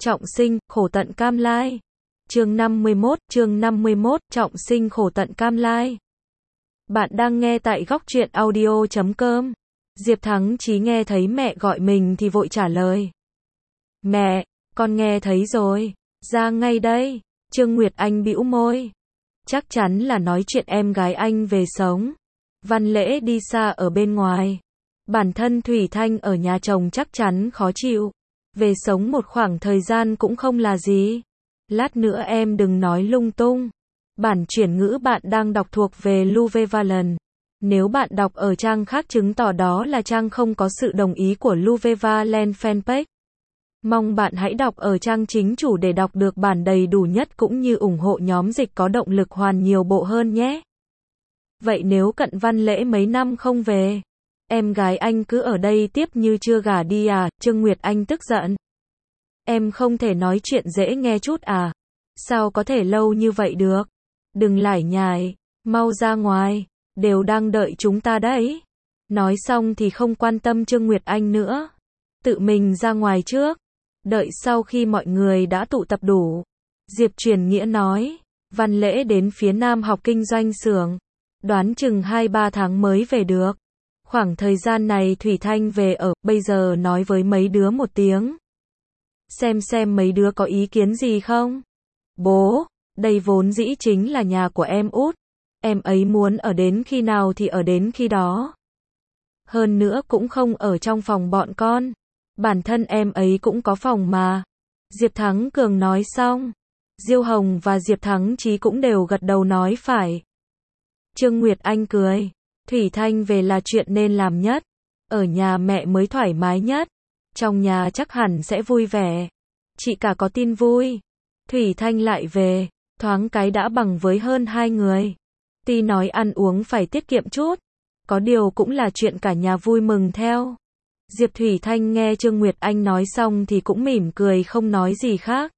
Trọng sinh, khổ tận cam lai. Chương 51, trọng sinh khổ tận cam lai. Bạn đang nghe tại góc truyện audio.com. Diệp Thắng Chí nghe thấy mẹ gọi mình thì vội trả lời. Mẹ, con nghe thấy rồi, ra ngay đây. Trương Nguyệt Anh bĩu môi. Chắc chắn là nói chuyện em gái anh về sống. Văn Lễ đi xa ở bên ngoài. Bản thân Thủy Thanh ở nhà chồng chắc chắn khó chịu. Về sống một khoảng thời gian cũng không là gì. Lát nữa em đừng nói lung tung. Bản chuyển ngữ bạn đang đọc thuộc về Luvevaland. Nếu bạn đọc ở trang khác chứng tỏ đó là trang không có sự đồng ý của Luvevaland fanpage. Mong bạn hãy đọc ở trang chính chủ để đọc được bản đầy đủ nhất cũng như ủng hộ nhóm dịch có động lực hoàn nhiều bộ hơn nhé. Vậy nếu Cận Văn Lễ mấy năm không về, em gái anh cứ ở đây tiếp như chưa gả đi à? Trương Nguyệt Anh tức giận. Em không thể nói chuyện dễ nghe chút à? Sao có thể lâu như vậy được? Đừng lải nhải, mau ra ngoài, đều đang đợi chúng ta đấy. Nói xong thì không quan tâm Trương Nguyệt Anh nữa. Tự mình ra ngoài trước. Đợi sau khi mọi người đã tụ tập đủ. Diệp Truyền Nghĩa nói, Văn Lễ đến phía Nam học kinh doanh xưởng. Đoán chừng 2-3 tháng mới về được. Khoảng thời gian này Thủy Thanh về ở, bây giờ nói với mấy đứa một tiếng. Xem mấy đứa có ý kiến gì không? Bố, đây vốn dĩ chính là nhà của em út. Em ấy muốn ở đến khi nào thì ở đến khi đó. Hơn nữa cũng không ở trong phòng bọn con. Bản thân em ấy cũng có phòng mà. Diệp Thắng Cường nói xong. Diêu Hồng và Diệp Thắng Chí cũng đều gật đầu nói phải. Trương Nguyệt Anh cười. Thủy Thanh về là chuyện nên làm nhất. Ở nhà mẹ mới thoải mái nhất. Trong nhà chắc hẳn sẽ vui vẻ. Chị cả có tin vui. Thủy Thanh lại về. Thoáng cái đã bằng với hơn 2 người. Tuy nói ăn uống phải tiết kiệm chút. Có điều cũng là chuyện cả nhà vui mừng theo. Diệp Thủy Thanh nghe Trương Nguyệt Anh nói xong thì cũng mỉm cười không nói gì khác.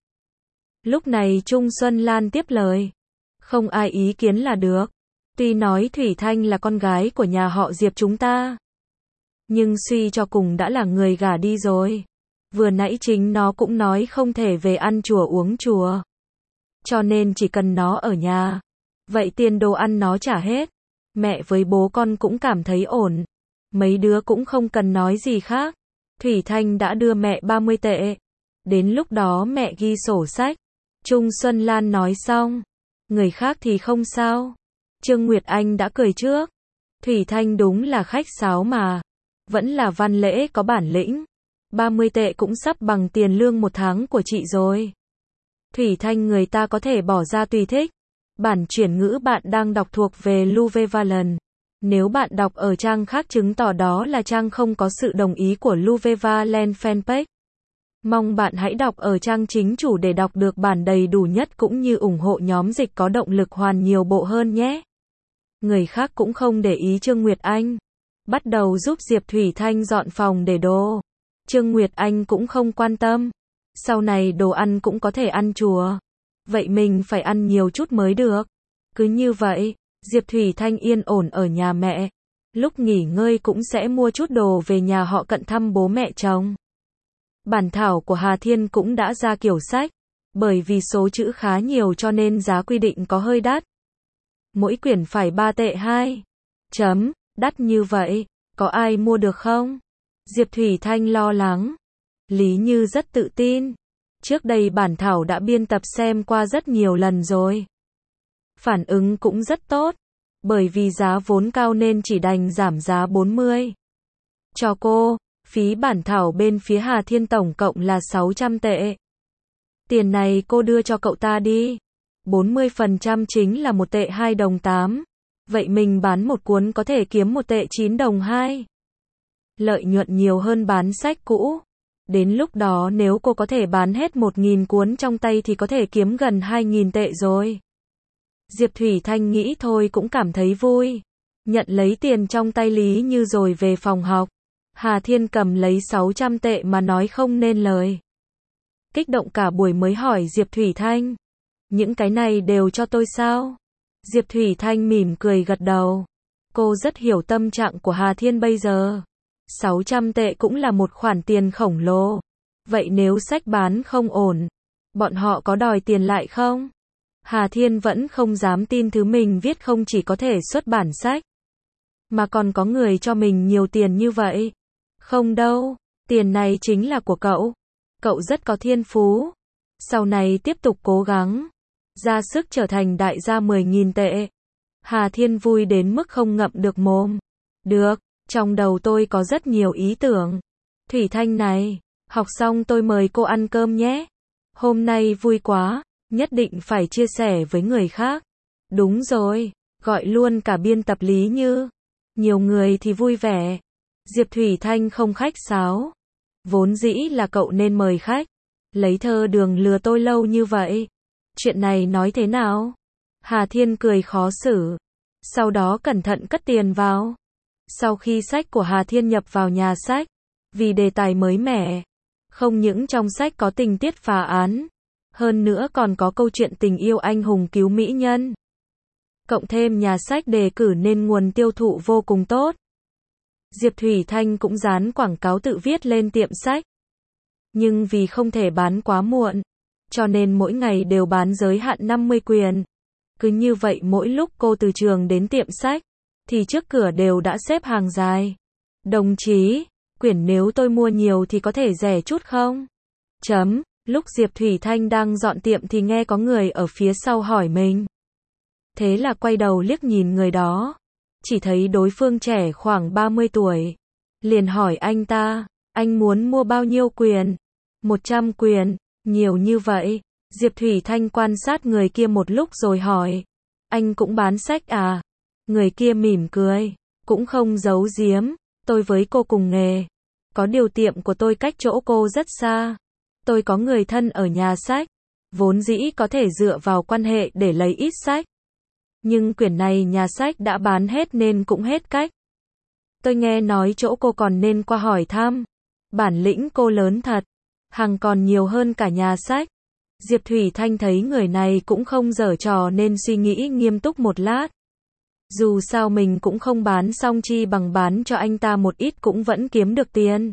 Lúc này Trung Xuân Lan tiếp lời. Không ai ý kiến là được. Tuy nói Thủy Thanh là con gái của nhà họ Diệp chúng ta. Nhưng suy cho cùng đã là người gả đi rồi. Vừa nãy chính nó cũng nói không thể về ăn chùa uống chùa. Cho nên chỉ cần nó ở nhà. Vậy tiền đồ ăn nó trả hết. Mẹ với bố con cũng cảm thấy ổn. Mấy đứa cũng không cần nói gì khác. Thủy Thanh đã đưa mẹ 30 tệ. Đến lúc đó mẹ ghi sổ sách. Trung Xuân Lan nói xong. Người khác thì không sao. Trương Nguyệt Anh đã cười trước. Thủy Thanh đúng là khách sáo mà. Vẫn là Văn Lễ có bản lĩnh. 30 tệ cũng sắp bằng tiền lương một tháng của chị rồi. Thủy Thanh người ta có thể bỏ ra tùy thích. Bản chuyển ngữ bạn đang đọc thuộc về Luvevaland. Nếu bạn đọc ở trang khác chứng tỏ đó là trang không có sự đồng ý của Luvevaland fanpage. Mong bạn hãy đọc ở trang chính chủ để đọc được bản đầy đủ nhất cũng như ủng hộ nhóm dịch có động lực hoàn nhiều bộ hơn nhé. Người khác cũng không để ý Trương Nguyệt Anh. Bắt đầu giúp Diệp Thủy Thanh dọn phòng để đồ. Trương Nguyệt Anh cũng không quan tâm. Sau này đồ ăn cũng có thể ăn chùa. Vậy mình phải ăn nhiều chút mới được. Cứ như vậy, Diệp Thủy Thanh yên ổn ở nhà mẹ. Lúc nghỉ ngơi cũng sẽ mua chút đồ về nhà họ Cận thăm bố mẹ chồng. Bản thảo của Hà Thiên cũng đã ra kiểu sách. Bởi vì số chữ khá nhiều cho nên giá quy định có hơi đắt. Mỗi quyển phải 3 tệ 2. Đắt như vậy, có ai mua được không? Diệp Thủy Thanh lo lắng. Lý Như rất tự tin. Trước đây bản thảo đã biên tập xem qua rất nhiều lần rồi. Phản ứng cũng rất tốt. Bởi vì giá vốn cao nên chỉ đành giảm giá 40. Cho cô, phí bản thảo bên phía Hà Thiên tổng cộng là 600 tệ. Tiền này cô đưa cho cậu ta đi. 40% chính là 1 tệ 2 đồng 8. Vậy mình bán một cuốn có thể kiếm 1 tệ 9 đồng 2. Lợi nhuận nhiều hơn bán sách cũ. Đến lúc đó nếu cô có thể bán hết 1.000 cuốn trong tay thì có thể kiếm gần 2.000 tệ rồi. Diệp Thủy Thanh nghĩ thôi cũng cảm thấy vui. Nhận lấy tiền trong tay Lý Như rồi về phòng học. Hà Thiên cầm lấy 600 tệ mà nói không nên lời. Kích động cả buổi mới hỏi Diệp Thủy Thanh. Những cái này đều cho tôi sao? Diệp Thủy Thanh mỉm cười gật đầu. Cô rất hiểu tâm trạng của Hà Thiên bây giờ. 600 tệ cũng là một khoản tiền khổng lồ. Vậy nếu sách bán không ổn, bọn họ có đòi tiền lại không? Hà Thiên vẫn không dám tin thứ mình viết không chỉ có thể xuất bản sách, mà còn có người cho mình nhiều tiền như vậy. Không đâu, tiền này chính là của cậu. Cậu rất có thiên phú. Sau này tiếp tục cố gắng, ra sức trở thành đại gia 10.000 tệ. Hà Thiên vui đến mức không ngậm được mồm. Được, trong đầu tôi có rất nhiều ý tưởng. Thủy Thanh này, học xong tôi mời cô ăn cơm nhé. Hôm nay vui quá, nhất định phải chia sẻ với người khác. Đúng rồi, gọi luôn cả biên tập Lý Như. Nhiều người thì vui vẻ. Diệp Thủy Thanh không khách sáo. Vốn dĩ là cậu nên mời khách. Lấy thơ đường lừa tôi lâu như vậy. Chuyện này nói thế nào? Hà Thiên cười khó xử. Sau đó cẩn thận cất tiền vào. Sau khi sách của Hà Thiên nhập vào nhà sách, vì đề tài mới mẻ, không những trong sách có tình tiết phá án, hơn nữa còn có câu chuyện tình yêu anh hùng cứu mỹ nhân. Cộng thêm nhà sách đề cử nên nguồn tiêu thụ vô cùng tốt. Diệp Thủy Thanh cũng dán quảng cáo tự viết lên tiệm sách. Nhưng vì không thể bán quá muộn, cho nên mỗi ngày đều bán giới hạn 50 quyển. Cứ như vậy mỗi lúc cô từ trường đến tiệm sách, thì trước cửa đều đã xếp hàng dài. Đồng chí, quyển nếu tôi mua nhiều thì có thể rẻ chút không? Lúc Diệp Thủy Thanh đang dọn tiệm thì nghe có người ở phía sau hỏi mình. Thế là quay đầu liếc nhìn người đó. Chỉ thấy đối phương trẻ khoảng 30 tuổi. Liền hỏi anh ta, anh muốn mua bao nhiêu quyển? 100 quyển, nhiều như vậy. Diệp Thủy Thanh quan sát người kia một lúc rồi hỏi, anh cũng bán sách à? Người kia mỉm cười, cũng không giấu giếm, tôi với cô cùng nghề. Có điều tiệm của tôi cách chỗ cô rất xa. Tôi có người thân ở nhà sách, vốn dĩ có thể dựa vào quan hệ để lấy ít sách. Nhưng quyển này nhà sách đã bán hết nên cũng hết cách. Tôi nghe nói chỗ cô còn nên qua hỏi thăm. Bản lĩnh cô lớn thật, hàng còn nhiều hơn cả nhà sách. Diệp Thủy Thanh thấy người này cũng không giở trò nên suy nghĩ nghiêm túc một lát. Dù sao mình cũng không bán xong chi bằng bán cho anh ta một ít cũng vẫn kiếm được tiền.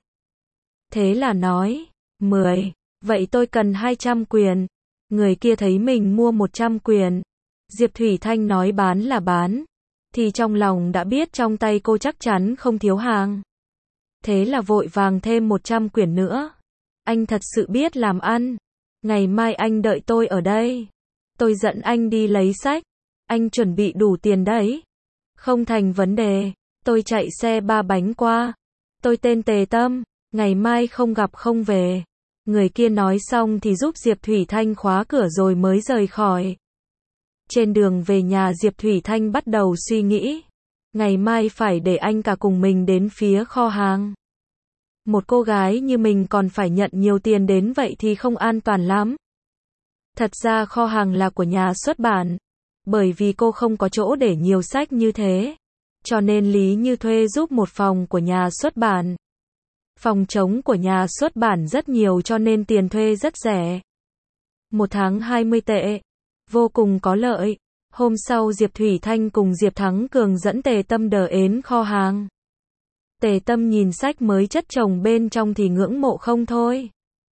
Thế là nói, 10, vậy tôi cần 200 quyển. Người kia thấy mình mua 100 quyển. Diệp Thủy Thanh nói bán là bán, thì trong lòng đã biết trong tay cô chắc chắn không thiếu hàng. Thế là vội vàng thêm 100 quyển nữa. Anh thật sự biết làm ăn. Ngày mai anh đợi tôi ở đây. Tôi dẫn anh đi lấy sách. Anh chuẩn bị đủ tiền đấy. Không thành vấn đề. Tôi chạy xe 3 bánh qua. Tôi tên Tề Tâm. Ngày mai không gặp không về. Người kia nói xong thì giúp Diệp Thủy Thanh khóa cửa rồi mới rời khỏi. Trên đường về nhà Diệp Thủy Thanh bắt đầu suy nghĩ. Ngày mai phải để anh cả cùng mình đến phía kho hàng. Một cô gái như mình còn phải nhận nhiều tiền đến vậy thì không an toàn lắm. Thật ra kho hàng là của nhà xuất bản. Bởi vì cô không có chỗ để nhiều sách như thế. Cho nên Lý Như thuê giúp một phòng của nhà xuất bản. Phòng trống của nhà xuất bản rất nhiều cho nên tiền thuê rất rẻ. 1 tháng 20 tệ. Vô cùng có lợi. Hôm sau Diệp Thủy Thanh cùng Diệp Thắng Cường dẫn Tề Tâm đến kho hàng. Tề Tâm nhìn sách mới chất chồng bên trong thì ngưỡng mộ không thôi.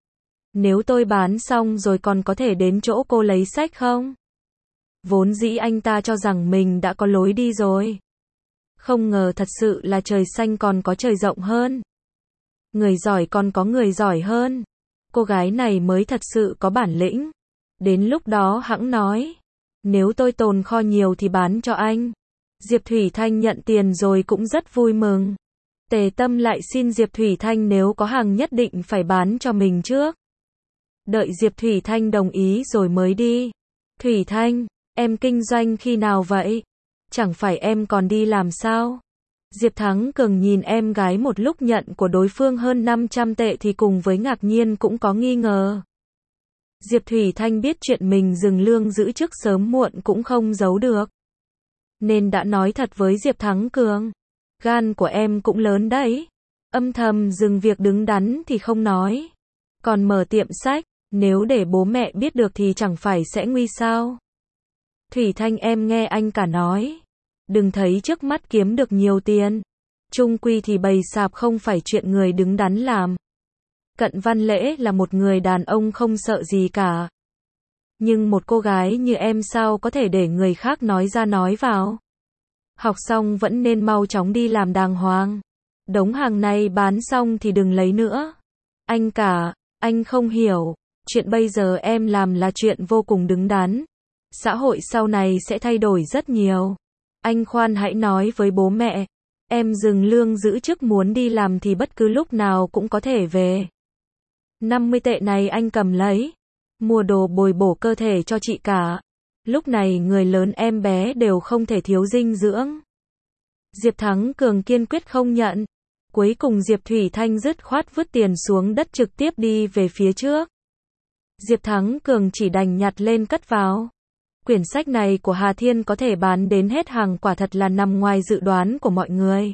Nếu tôi bán xong rồi còn có thể đến chỗ cô lấy sách không? Vốn dĩ anh ta cho rằng mình đã có lối đi rồi. Không ngờ thật sự là trời xanh còn có trời rộng hơn. Người giỏi còn có người giỏi hơn. Cô gái này mới thật sự có bản lĩnh. Đến lúc đó hẵng nói. Nếu tôi tồn kho nhiều thì bán cho anh. Diệp Thủy Thanh nhận tiền rồi cũng rất vui mừng. Tề Tâm lại xin Diệp Thủy Thanh nếu có hàng nhất định phải bán cho mình trước. Đợi Diệp Thủy Thanh đồng ý rồi mới đi. Thủy Thanh, em kinh doanh khi nào vậy? Chẳng phải em còn đi làm sao? Diệp Thắng Cường nhìn em gái một lúc nhận của đối phương hơn 500 tệ thì cùng với ngạc nhiên cũng có nghi ngờ. Diệp Thủy Thanh biết chuyện mình dừng lương giữ chức sớm muộn cũng không giấu được. Nên đã nói thật với Diệp Thắng Cường. Gan của em cũng lớn đấy. Âm thầm dừng việc đứng đắn thì không nói. Còn mở tiệm sách, nếu để bố mẹ biết được thì chẳng phải sẽ nguy sao? Thủy Thanh em nghe anh cả nói. Đừng thấy trước mắt kiếm được nhiều tiền. Chung quy thì bày sạp không phải chuyện người đứng đắn làm. Cận Văn Lễ là một người đàn ông không sợ gì cả. Nhưng một cô gái như em sao có thể để người khác nói ra nói vào. Học xong vẫn nên mau chóng đi làm đàng hoàng. Đống hàng này bán xong thì đừng lấy nữa. Anh cả, anh không hiểu. Chuyện bây giờ em làm là chuyện vô cùng đứng đắn. Xã hội sau này sẽ thay đổi rất nhiều. Anh khoan hãy nói với bố mẹ. Em dừng lương giữ chức muốn đi làm thì bất cứ lúc nào cũng có thể về. 50 tệ này anh cầm lấy. Mua đồ bồi bổ cơ thể cho chị cả. Lúc này người lớn em bé đều không thể thiếu dinh dưỡng. Diệp Thắng Cường kiên quyết không nhận. Cuối cùng Diệp Thủy Thanh dứt khoát vứt tiền xuống đất trực tiếp đi về phía trước. Diệp Thắng Cường chỉ đành nhặt lên cất vào. Quyển sách này của Hà Thiên có thể bán đến hết hàng quả thật là nằm ngoài dự đoán của mọi người.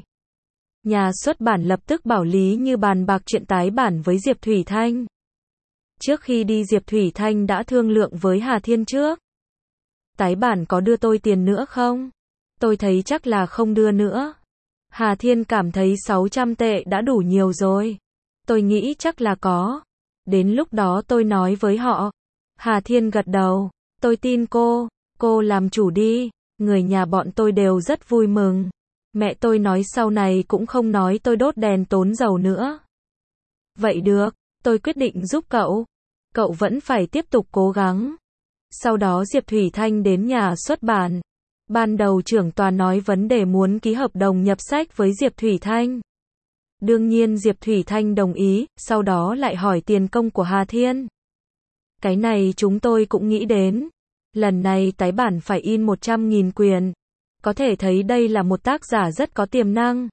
Nhà xuất bản lập tức bảo Lý Như bàn bạc chuyện tái bản với Diệp Thủy Thanh. Trước khi đi Diệp Thủy Thanh đã thương lượng với Hà Thiên trước. Tái bản có đưa tôi tiền nữa không? Tôi thấy chắc là không đưa nữa. Hà Thiên cảm thấy 600 tệ đã đủ nhiều rồi. Tôi nghĩ chắc là có. Đến lúc đó tôi nói với họ. Hà Thiên gật đầu. Tôi tin cô làm chủ đi. Người nhà bọn tôi đều rất vui mừng. Mẹ tôi nói sau này cũng không nói tôi đốt đèn tốn dầu nữa. Vậy được, tôi quyết định giúp cậu. Cậu vẫn phải tiếp tục cố gắng. Sau đó Diệp Thủy Thanh đến nhà xuất bản. Ban đầu trưởng tòa nói vấn đề muốn ký hợp đồng nhập sách với Diệp Thủy Thanh. Đương nhiên Diệp Thủy Thanh đồng ý, sau đó lại hỏi tiền công của Hà Thiên. Cái này chúng tôi cũng nghĩ đến. Lần này tái bản phải in 100.000 quyển. Có thể thấy đây là một tác giả rất có tiềm năng.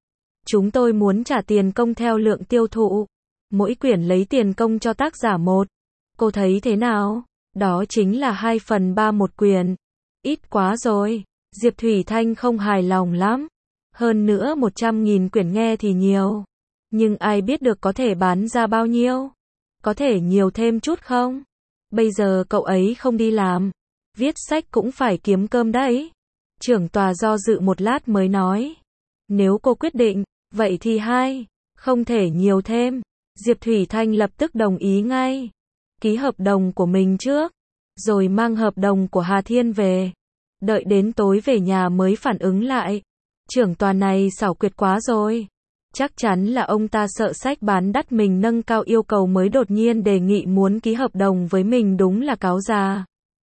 Chúng tôi muốn trả tiền công theo lượng tiêu thụ. Mỗi quyển lấy tiền công cho tác giả một. Cô thấy thế nào? Đó chính là 2/3 một quyển. Ít quá rồi. Diệp Thủy Thanh không hài lòng lắm. Hơn nữa 100.000 quyển nghe thì nhiều. Nhưng ai biết được có thể bán ra bao nhiêu? Có thể nhiều thêm chút không? Bây giờ cậu ấy không đi làm. Viết sách cũng phải kiếm cơm đấy. Trưởng tòa do dự một lát mới nói. Nếu cô quyết định, vậy thì không thể nhiều thêm. Diệp Thủy Thanh lập tức đồng ý ngay. Ký hợp đồng của mình trước. Rồi mang hợp đồng của Hà Thiên về. Đợi đến tối về nhà mới phản ứng lại. Trưởng tòa này xảo quyệt quá rồi. Chắc chắn là ông ta sợ sách bán đắt mình nâng cao yêu cầu mới đột nhiên đề nghị muốn ký hợp đồng với mình, đúng là cáo già.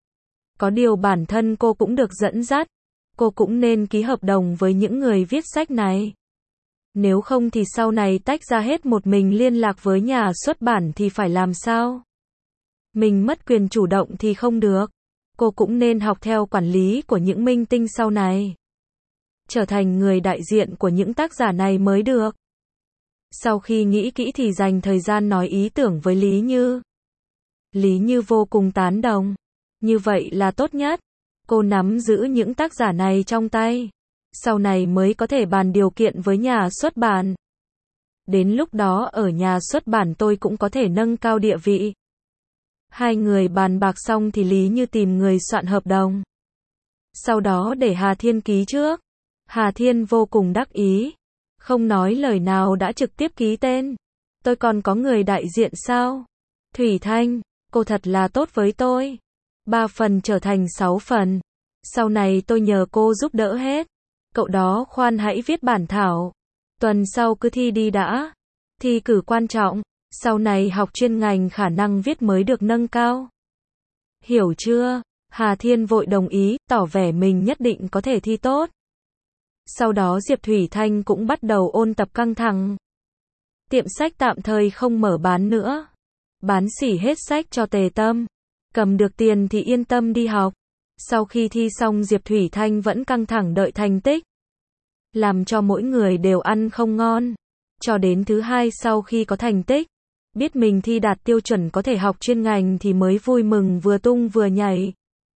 Có điều bản thân cô cũng được dẫn dắt. Cô cũng nên ký hợp đồng với những người viết sách này. Nếu không thì sau này tách ra hết một mình liên lạc với nhà xuất bản thì phải làm sao? Mình mất quyền chủ động thì không được. Cô cũng nên học theo quản lý của những minh tinh sau này. Trở thành người đại diện của những tác giả này mới được. Sau khi nghĩ kỹ thì dành thời gian nói ý tưởng với Lý Như. Lý Như vô cùng tán đồng. Như vậy là tốt nhất. Cô nắm giữ những tác giả này trong tay. Sau này mới có thể bàn điều kiện với nhà xuất bản. Đến lúc đó ở nhà xuất bản tôi cũng có thể nâng cao địa vị. Hai người bàn bạc xong thì Lý Như tìm người soạn hợp đồng. Sau đó để Hà Thiên ký trước. Hà Thiên vô cùng đắc ý. Không nói lời nào đã trực tiếp ký tên. Tôi còn có người đại diện sao? Thủy Thanh, cô thật là tốt với tôi. 3 phần trở thành 6 phần. Sau này tôi nhờ cô giúp đỡ hết. Cậu đó khoan hãy viết bản thảo. Tuần sau cứ thi đi đã. Thi cử quan trọng. Sau này học chuyên ngành khả năng viết mới được nâng cao. Hiểu chưa? Hà Thiên vội đồng ý, tỏ vẻ mình nhất định có thể thi tốt. Sau đó Diệp Thủy Thanh cũng bắt đầu ôn tập căng thẳng. Tiệm sách tạm thời không mở bán nữa. Bán xỉ hết sách cho Tề Tâm. Cầm được tiền thì yên tâm đi học. Sau khi thi xong Diệp Thủy Thanh vẫn căng thẳng đợi thành tích. Làm cho mỗi người đều ăn không ngon. Cho đến thứ hai sau khi có thành tích. Biết mình thi đạt tiêu chuẩn có thể học chuyên ngành thì mới vui mừng vừa tung vừa nhảy.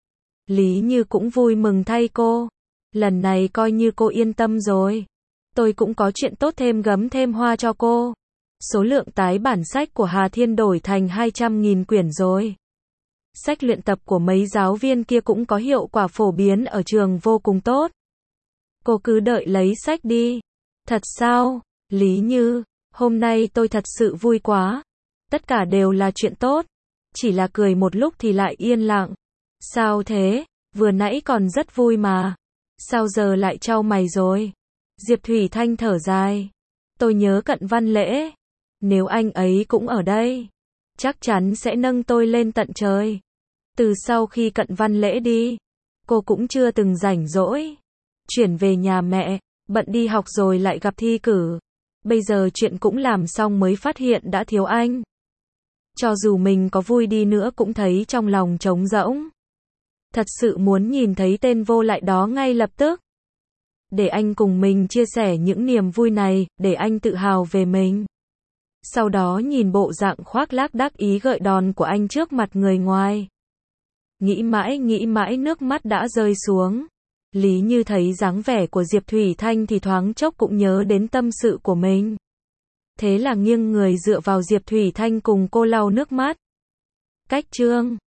Lý Như cũng vui mừng thay cô. Lần này coi như cô yên tâm rồi. Tôi cũng có chuyện tốt thêm gấm thêm hoa cho cô. Số lượng tái bản sách của Hà Thiên đổi thành 200.000 quyển rồi. Sách luyện tập của mấy giáo viên kia cũng có hiệu quả phổ biến ở trường vô cùng tốt. Cô cứ đợi lấy sách đi. Thật sao? Lý Như, hôm nay tôi thật sự vui quá. Tất cả đều là chuyện tốt. Chỉ là cười một lúc thì lại yên lặng. Sao thế? Vừa nãy còn rất vui mà. Sao giờ lại chau mày rồi? Diệp Thủy Thanh thở dài. Tôi nhớ Cận Văn Lễ. Nếu anh ấy cũng ở đây, chắc chắn sẽ nâng tôi lên tận trời. Từ sau khi Cận Văn Lễ đi, cô cũng chưa từng rảnh rỗi. Chuyển về nhà mẹ, bận đi học rồi lại gặp thi cử. Bây giờ chuyện cũng làm xong mới phát hiện đã thiếu anh. Cho dù mình có vui đi nữa cũng thấy trong lòng trống rỗng. Thật sự muốn nhìn thấy tên vô lại đó ngay lập tức. Để anh cùng mình chia sẻ những niềm vui này, để anh tự hào về mình. Sau đó nhìn bộ dạng khoác lác đắc ý gợi đòn của anh trước mặt người ngoài. Nghĩ mãi nước mắt đã rơi xuống. Lý Như thấy dáng vẻ của Diệp Thủy Thanh thì thoáng chốc cũng nhớ đến tâm sự của mình. Thế là nghiêng người dựa vào Diệp Thủy Thanh cùng cô lau nước mắt. Cách chương